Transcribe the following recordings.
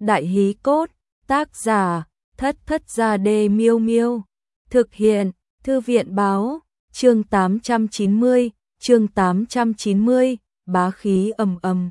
Đại hí cốt, tác giả, Thất Thất Gia Đê Miêu Miêu. Thực hiện, Thư viện báo, chương 890, bá khí ầm ầm.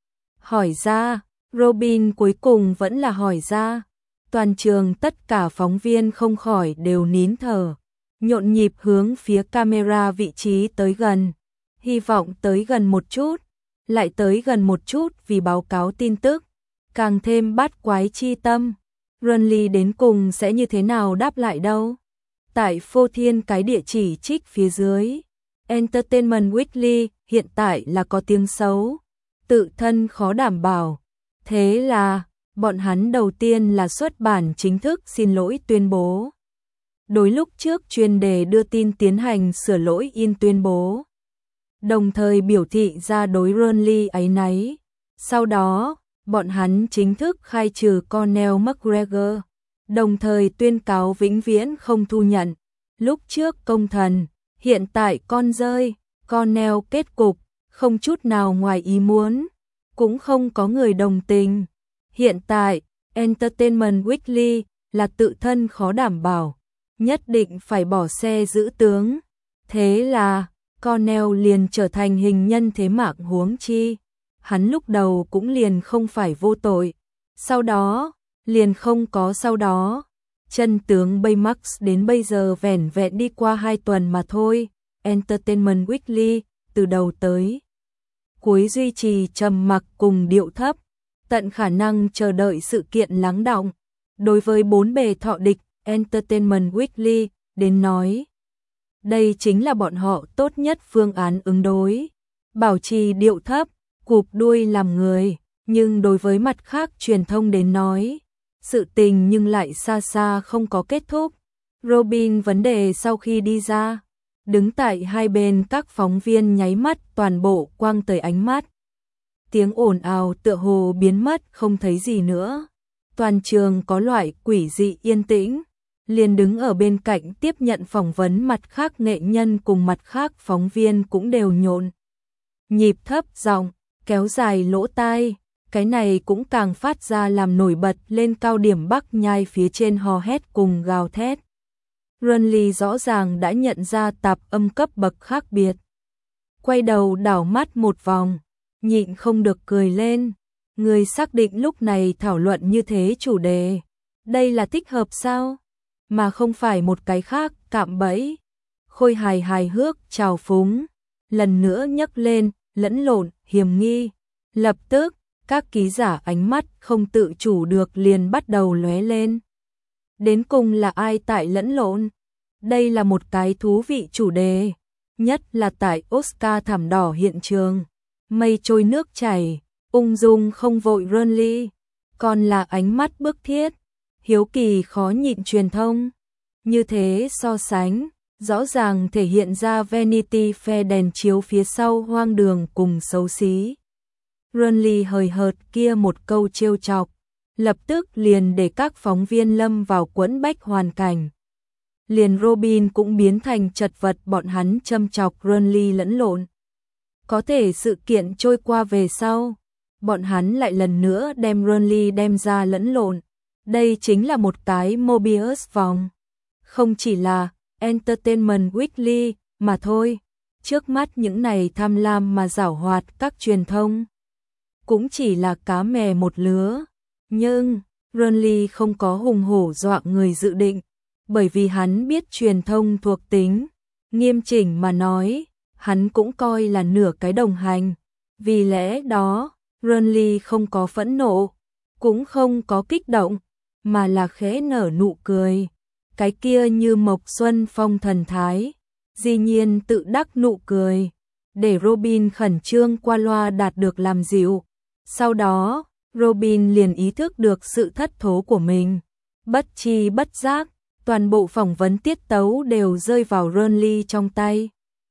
Hỏi ra, Robin cuối cùng vẫn là hỏi ra. Toàn trường tất cả phóng viên không khỏi đều nín thở, nhộn nhịp hướng phía camera vị trí tới gần. Hy vọng tới gần một chút, lại tới gần một chút vì báo cáo tin tức, càng thêm bát quái chi tâm. Renly đến cùng sẽ như thế nào đáp lại đâu? Tại phô thiên cái địa chỉ trích phía dưới, Entertainment Weekly hiện tại là có tiếng xấu, tự thân khó đảm bảo. Thế là, bọn hắn đầu tiên là xuất bản chính thức xin lỗi tuyên bố. Đối lúc trước chuyên đề đưa tin tiến hành sửa lỗi in tuyên bố, đồng thời biểu thị ra đối Renly áy náy. Sau đó, bọn hắn chính thức khai trừ Conor McGregor, đồng thời tuyên cáo vĩnh viễn không thu nhận. Lúc trước công thần, hiện tại con rơi, Conor kết cục, không chút nào ngoài ý muốn, cũng không có người đồng tình. Hiện tại, Entertainment Weekly là tự thân khó đảm bảo, nhất định phải bỏ xe giữ tướng. Thế là, Conor liền trở thành hình nhân thế mạng huống chi. Hắn lúc đầu cũng liền không phải vô tội, sau đó, liền không có sau đó. Chân tướng Baymax đến bây giờ vẻn vẹn đi qua 2 tuần mà thôi. Entertainment Weekly, từ đầu tới cuối duy trì trầm mặc cùng điệu thấp, tận khả năng chờ đợi sự kiện lắng đọng. Đối với 4 bề thọ địch, Entertainment Weekly đến nói, đây chính là bọn họ tốt nhất phương án ứng đối, bảo trì điệu thấp, cụp đuôi làm người. Nhưng đối với mặt khác truyền thông đến nói, sự tình nhưng lại xa xa không có kết thúc. Robin vấn đề sau khi đi ra, đứng tại hai bên các phóng viên nháy mắt toàn bộ quang tới ánh mắt. Tiếng ồn ào tựa hồ biến mất không thấy gì nữa. Toàn trường có loại quỷ dị yên tĩnh, liền đứng ở bên cạnh tiếp nhận phỏng vấn mặt khác nghệ nhân cùng mặt khác phóng viên cũng đều nhộn nhịp thấp giọng, kéo dài lỗ tai. Cái này cũng càng phát ra làm nổi bật lên cao điểm Bắc Nhai phía trên hò hét cùng gào thét. Renly rõ ràng đã nhận ra tạp âm cấp bậc khác biệt. Quay đầu đảo mắt một vòng, nhịn không được cười lên. Người xác định lúc này thảo luận như thế chủ đề, đây là thích hợp sao? Mà không phải một cái khác cạm bẫy. Khôi hài hài hước trào phúng, lần nữa nhấc lên, lẫn lộn, hiểm nghi. Lập tức, các ký giả ánh mắt không tự chủ được liền bắt đầu lóe lên. Đến cùng là ai tại lẫn lộn? Đây là một cái thú vị chủ đề, nhất là tại Oscar thảm đỏ hiện trường. Mây trôi nước chảy, ung dung không vội Renly, còn là ánh mắt bức thiết, hiếu kỳ khó nhịn truyền thông. Như thế so sánh, rõ ràng thể hiện ra Vanity Fair đèn chiếu phía sau hoang đường cùng xấu xí. Renly hời hợt kia một câu trêu chọc, lập tức liền để các phóng viên lâm vào quẫn bách hoàn cảnh. Liền Robin cũng biến thành chật vật, bọn hắn châm chọc Renly lẫn lộn. Có thể sự kiện trôi qua về sau, bọn hắn lại lần nữa đem Renly đem ra lẫn lộn. Đây chính là một cái Mobius vòng. Không chỉ là Entertainment Weekly mà thôi, trước mắt những này tham lam mà giảo hoạt các truyền thông cũng chỉ là cá mè một lứa. Nhưng Renly không có hùng hổ dọa người dự định, bởi vì hắn biết truyền thông thuộc tính. Nghiêm chỉnh mà nói, hắn cũng coi là nửa cái đồng hành. Vì lẽ đó, Renly không có phẫn nộ, cũng không có kích động, mà là khẽ nở nụ cười. Cái kia như Mộc Xuân Phong thần thái, dĩ nhiên tự đắc nụ cười, để Robin khẩn trương qua loa đạt được làm dịu. Sau đó, Robin liền ý thức được sự thất thố của mình. Bất chi bất giác, toàn bộ phỏng vấn tiết tấu đều rơi vào Renly trong tay.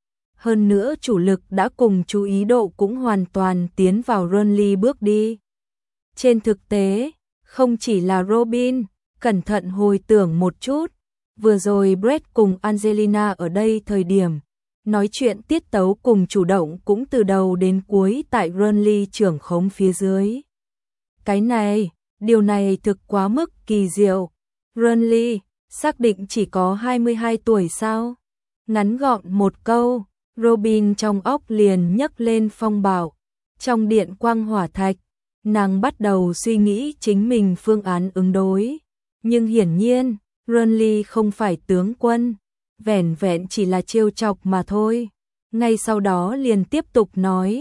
Hơn nữa chủ lực đã cùng chú ý độ cũng hoàn toàn tiến vào Renly bước đi. Trên thực tế, không chỉ là Robin, cẩn thận hồi tưởng một chút, vừa rồi Brett cùng Angelina ở đây thời điểm nói chuyện tiết tấu cùng chủ động cũng từ đầu đến cuối tại Renly trưởng khống phía dưới. Cái này, Điều này thực quá mức kỳ diệu. Renly, xác định chỉ có 22 tuổi sao? Ngắn gọn một câu, Robin trong óc liền nhấc lên phong bạo. Trong điện quang hỏa thạch, nàng bắt đầu suy nghĩ chính mình phương án ứng đối. Nhưng hiển nhiên, Renly không phải tướng quân, vẻn vẹn chỉ là trêu chọc mà thôi. Ngay sau đó liền tiếp tục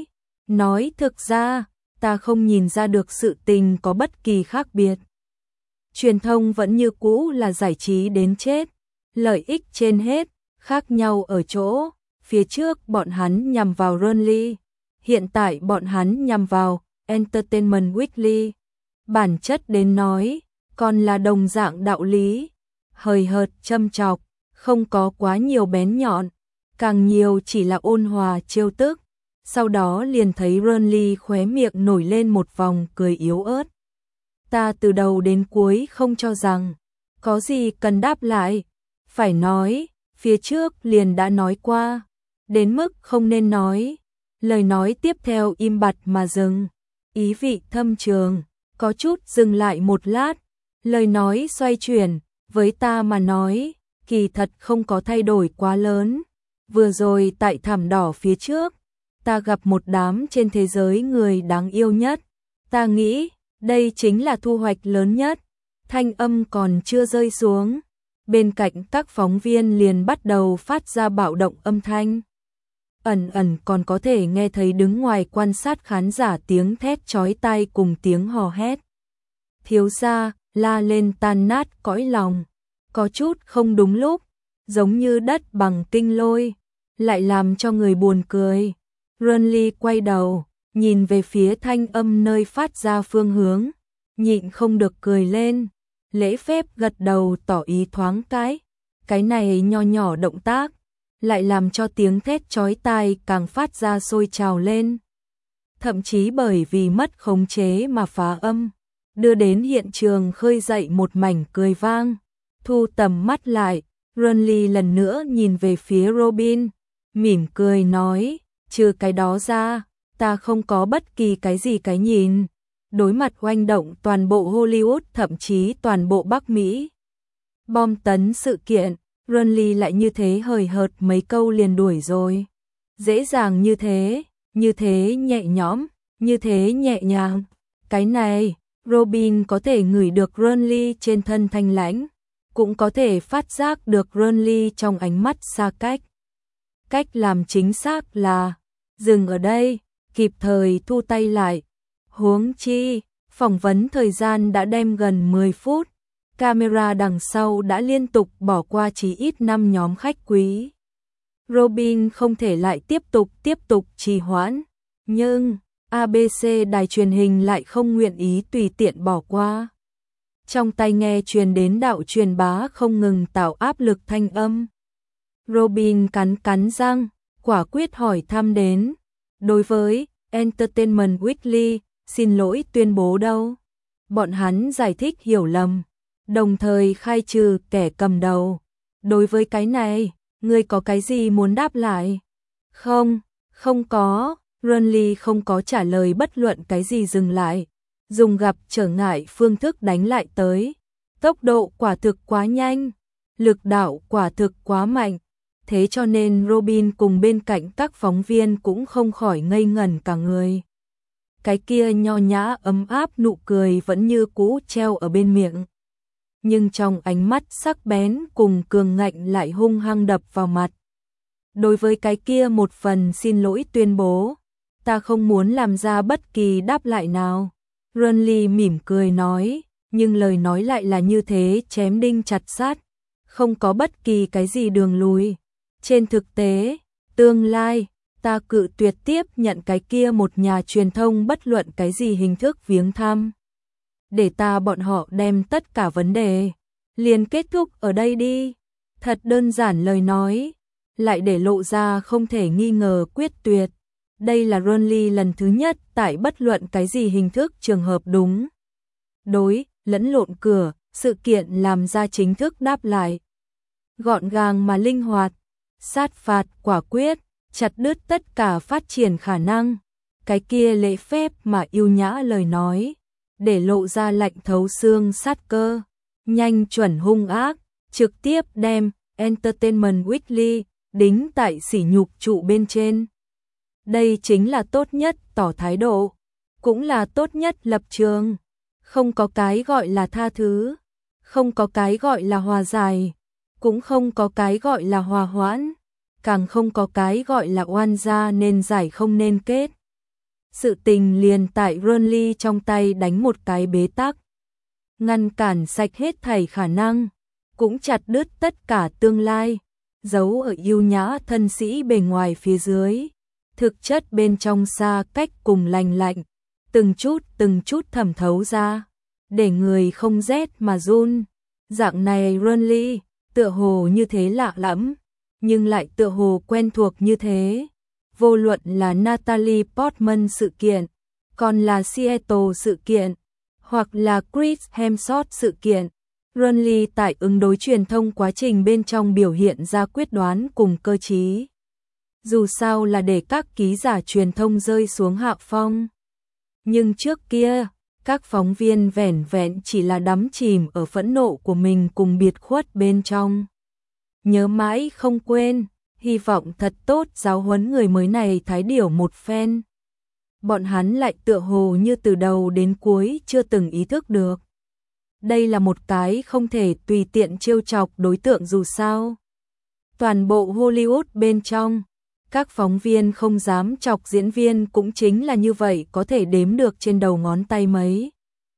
nói thực ra, ta không nhìn ra được sự tình có bất kỳ khác biệt. Truyền thông vẫn như cũ là giải trí đến chết, lợi ích trên hết, khác nhau ở chỗ, phía trước bọn hắn nhằm vào Renly, hiện tại bọn hắn nhằm vào Entertainment Weekly. Bản chất đến nói, còn là đồng dạng đạo lý, hời hợt châm chọc, không có quá nhiều bén nhọn, càng nhiều chỉ là ôn hòa trêu tức. Sau đó liền thấy Renly khóe miệng nổi lên một vòng cười yếu ớt. Ta từ đầu đến cuối không cho rằng có gì cần đáp lại, phải nói, phía trước liền đã nói qua, đến mức không nên nói. Lời nói tiếp theo im bặt mà dừng, ý vị thâm trường, có chút dừng lại một lát, lời nói xoay chuyển, với ta mà nói, kỳ thật không có thay đổi quá lớn. Vừa rồi tại thảm đỏ phía trước, ta gặp một đám trên thế giới người đáng yêu nhất, ta nghĩ, đây chính là thu hoạch lớn nhất. Thanh âm còn chưa rơi xuống, bên cạnh các phóng viên liền bắt đầu phát ra bạo động âm thanh. Ẩn ẩn còn có thể nghe thấy đứng ngoài quan sát khán giả tiếng thét chói tai cùng tiếng hò hét. Thiếu gia, la lên tan nát cõi lòng, có chút không đúng lúc, giống như đất bằng kinh lôi, lại làm cho người buồn cười. Renly quay đầu, nhìn về phía thanh âm nơi phát ra phương hướng, nhịn không được cười lên, lễ phép gật đầu tỏ ý thoáng cái này nho nhỏ động tác, lại làm cho tiếng thét chói tai càng phát ra sôi trào lên. Thậm chí bởi vì mất khống chế mà phá âm, đưa đến hiện trường khơi dậy một mảnh cười vang. Thu tầm mắt lại, Renly lần nữa nhìn về phía Robin, mỉm cười nói, trừ cái đó ra, ta không có bất kỳ cái gì cái nhìn. Đối mặt oanh động toàn bộ Hollywood, thậm chí toàn bộ Bắc Mỹ, bom tấn sự kiện, Renly lại như thế hời hợt mấy câu liền đuổi rồi. Dễ dàng như thế nhẹ nhõm, như thế nhẹ nhàng. Cái này, Robin có thể ngửi được Renly trên thân thanh lãnh, cũng có thể phát giác được Renly trong ánh mắt xa cách. Cách làm chính xác là dừng ở đây, kịp thời thu tay lại. Huống chi, phỏng vấn thời gian đã đem gần 10 phút, camera đằng sau đã liên tục bỏ qua chí ít 5 nhóm khách quý. Robin không thể lại tiếp tục trì hoãn, nhưng ABC đài truyền hình lại không nguyện ý tùy tiện bỏ qua. Trong tai nghe truyền đến đạo truyền bá không ngừng tạo áp lực thanh âm. Robin cắn răng, quả quyết hỏi thăm đến. Đối với Entertainment Weekly, xin lỗi tuyên bố đâu. Bọn hắn giải thích hiểu lầm, đồng thời khai trừ kẻ cầm đầu. Đối với cái này, ngươi có cái gì muốn đáp lại? Không có. Renly không có trả lời bất luận cái gì, dừng lại, dùng gặp trở ngại phương thức đánh lại tới. Tốc độ quả thực quá nhanh, lực đạo quả thực quá mạnh. Thế cho nên Robin cùng bên cạnh các phóng viên cũng không khỏi ngây ngẩn cả người. Cái kia nho nhã ấm áp nụ cười vẫn như cũ treo ở bên miệng. Nhưng trong ánh mắt sắc bén cùng cường ngạnh lại hung hăng đập vào mặt. Đối với cái kia một phần xin lỗi tuyên bố, ta không muốn làm ra bất kỳ đáp lại nào. Renly mỉm cười nói, nhưng lời nói lại là như thế chém đinh chặt sắt, không có bất kỳ cái gì đường lùi. Trên thực tế, tương lai, ta cự tuyệt tiếp nhận cái kia một nhà truyền thông bất luận cái gì hình thức viếng thăm. Để bọn họ đem tất cả vấn đề liền kết thúc ở đây đi. Thật đơn giản lời nói, lại để lộ ra không thể nghi ngờ quyết tuyệt. Đây là Renly lần thứ nhất tại bất luận cái gì hình thức trường hợp đúng đối, lẫn lộn cửa, sự kiện làm ra chính thức đáp lại. Gọn gàng mà linh hoạt, sát phạt quả quyết, chặt đứt tất cả phát triển khả năng. Cái kia lễ phép mà yêu nhã lời nói, để lộ ra lạnh thấu xương sát cơ, nhanh chuẩn hung ác, trực tiếp đem Entertainment Weekly đính tại sỉ nhục trụ bên trên. Đây chính là tốt nhất tỏ thái độ, cũng là tốt nhất lập trường. Không có cái gọi là tha thứ, không có cái gọi là hòa giải, cũng không có cái gọi là hòa hoãn, càng không có cái gọi là oan gia nên giải không nên kết. Sự tình liền tại Burnley trong tay đánh một cái bế tắc, ngăn cản sạch hết thảy khả năng, cũng chặt đứt tất cả tương lai, giấu ở yêu nhã thân sĩ bề ngoài phía dưới, thực chất bên trong xa cách cùng lành lạnh, từng chút thẩm thấu ra, để người không rét mà run. Dạng này Burnley, tựa hồ như thế lạ lẫm, nhưng lại tựa hồ quen thuộc như thế. Vô luận là Natalie Portman sự kiện, còn là Seattle sự kiện, hoặc là Chris Hemsworth sự kiện, Burnley tại ứng đối truyền thông quá trình bên trong biểu hiện ra quyết đoán cùng cơ trí. Dù sao là để các ký giả truyền thông rơi xuống hạ phong. Nhưng trước kia, các phóng viên vẻn vẹn chỉ là đắm chìm ở phẫn nộ của mình cùng biệt khuất bên trong. Nhớ mãi không quên, hy vọng thật tốt giáo huấn người mới này thái điểu một phen. Bọn hắn lại tựa hồ như từ đầu đến cuối chưa từng ý thức được. Đây là một cái không thể tùy tiện trêu chọc đối tượng dù sao. Toàn bộ Hollywood bên trong, các phóng viên không dám chọc diễn viên cũng chính là như vậy, có thể đếm được trên đầu ngón tay mấy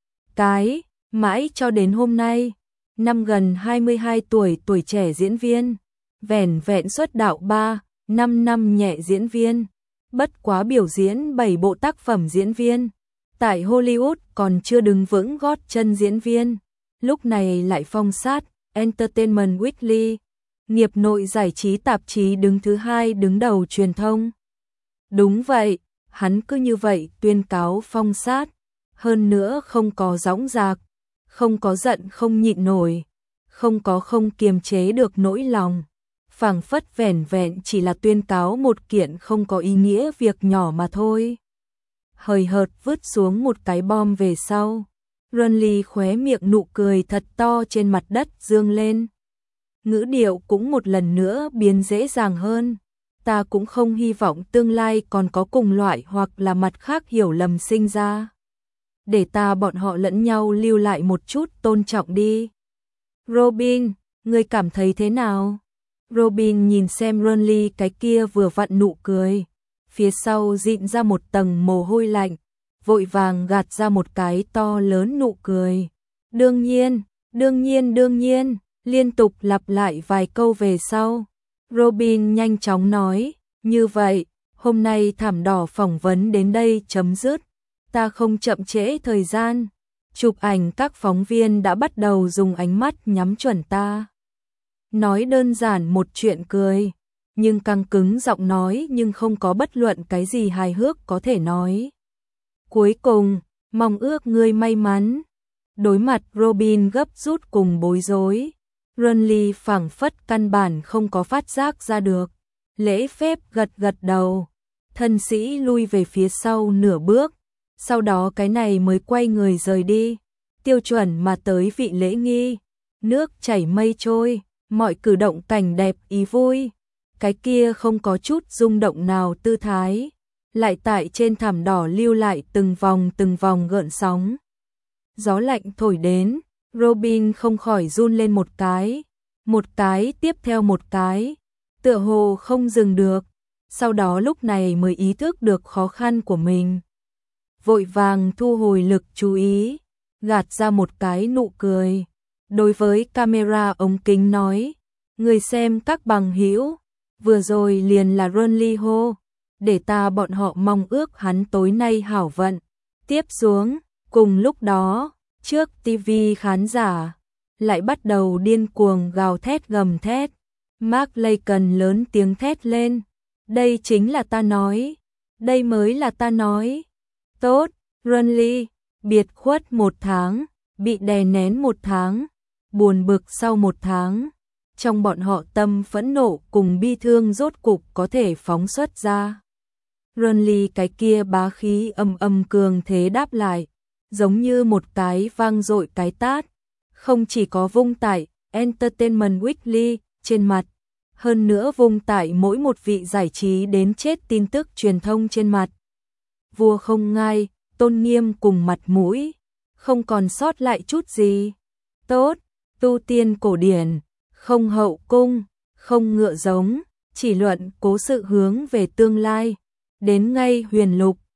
cái, mãi cho đến hôm nay, năm gần 22 tuổi tuổi trẻ diễn viên, vẻn vẹn xuất đạo 3-5 năm nhẹ diễn viên, bất quá biểu diễn 7 bộ tác phẩm diễn viên, tại Hollywood còn chưa đứng vững gót chân diễn viên, lúc này lại phong sát Entertainment Weekly, nghiệp nội giải trí tạp chí đứng thứ 2 đứng đầu truyền thông. Đúng vậy, hắn cứ như vậy tuyên cáo phong sát, hơn nữa không có dõng dạc, không có giận không nhịn nổi, không kiềm chế được nỗi lòng, phảng phất vẻn vẹn chỉ là tuyên cáo một kiện không có ý nghĩa việc nhỏ mà thôi. Hời hợt vứt xuống một cái bom về sau, Burnley khóe miệng nụ cười thật to trên mặt đất dương lên. Ngữ điệu cũng một lần nữa biến dễ dàng hơn. Ta cũng không hy vọng tương lai còn có cùng loại hoặc là mặt khác hiểu lầm sinh ra. Để ta bọn họ lẫn nhau lưu lại một chút tôn trọng đi. Robin, ngươi cảm thấy thế nào? Robin nhìn xem Burnley cái kia vừa vặn nụ cười. Phía sau dịn ra một tầng mồ hôi lạnh, vội vàng gạt ra một cái to lớn nụ cười. Đương nhiên, liên tục lặp lại vài câu về sau. Robin nhanh chóng nói, như vậy, hôm nay thảm đỏ phỏng vấn đến đây chấm dứt. Ta không chậm trễ thời gian. Chụp ảnh các phóng viên đã bắt đầu dùng ánh mắt nhắm chuẩn ta. Nói đơn giản một chuyện cười, nhưng căng cứng giọng nói nhưng không có bất luận cái gì hài hước có thể nói. Cuối cùng, mong ước ngươi may mắn. Đối mặt Robin gấp rút cùng bối rối, Burnley phảng phất căn bản không có phát giác ra được. Lễ phép gật gật đầu, thân sĩ lui về phía sau nửa bước, sau đó cái này mới quay người rời đi. Tiêu chuẩn mà tới vị lễ nghi, nước chảy mây trôi, mọi cử động cảnh đẹp ý vui. Cái kia không có chút rung động nào tư thái, lại tại trên thảm đỏ lưu lại từng vòng gợn sóng. Gió lạnh thổi đến, Robin không khỏi run lên một cái tiếp theo một cái, tựa hồ không dừng được, sau đó lúc này mới ý thức được khó khăn của mình. Vội vàng thu hồi lực chú ý, gạt ra một cái nụ cười. Đối với camera ống kính nói, người xem các bằng hữu, vừa rồi liền là Burnley hô, để ta bọn họ mong ước hắn tối nay hảo vận. Tiếp xuống, cùng lúc đó, trước TV khán giả lại bắt đầu điên cuồng gào thét gầm thét. Mark Laken lớn tiếng thét lên, đây chính là ta nói, đây mới là ta nói. Tốt, Burnley, biệt khuất 1 tháng, bị đè nén 1 tháng, buồn bực sau 1 tháng. Trong bọn họ tâm phẫn nộ cùng bi thương rốt cục có thể phóng xuất ra. Burnley cái kia bá khí âm cường thế đáp lại, giống như một cái vang dội cái tát, không chỉ có vung tại Entertainment Weekly trên mặt, hơn nữa vung tại mỗi một vị giải trí đến chết tin tức truyền thông trên mặt. Vua không ngai, tôn nghiêm cùng mặt mũi, không còn sót lại chút gì. Tốt, tu tiên cổ điển, không hậu cung, không ngựa giống, chỉ luận cố sự hướng về tương lai. Đến ngay huyền lục,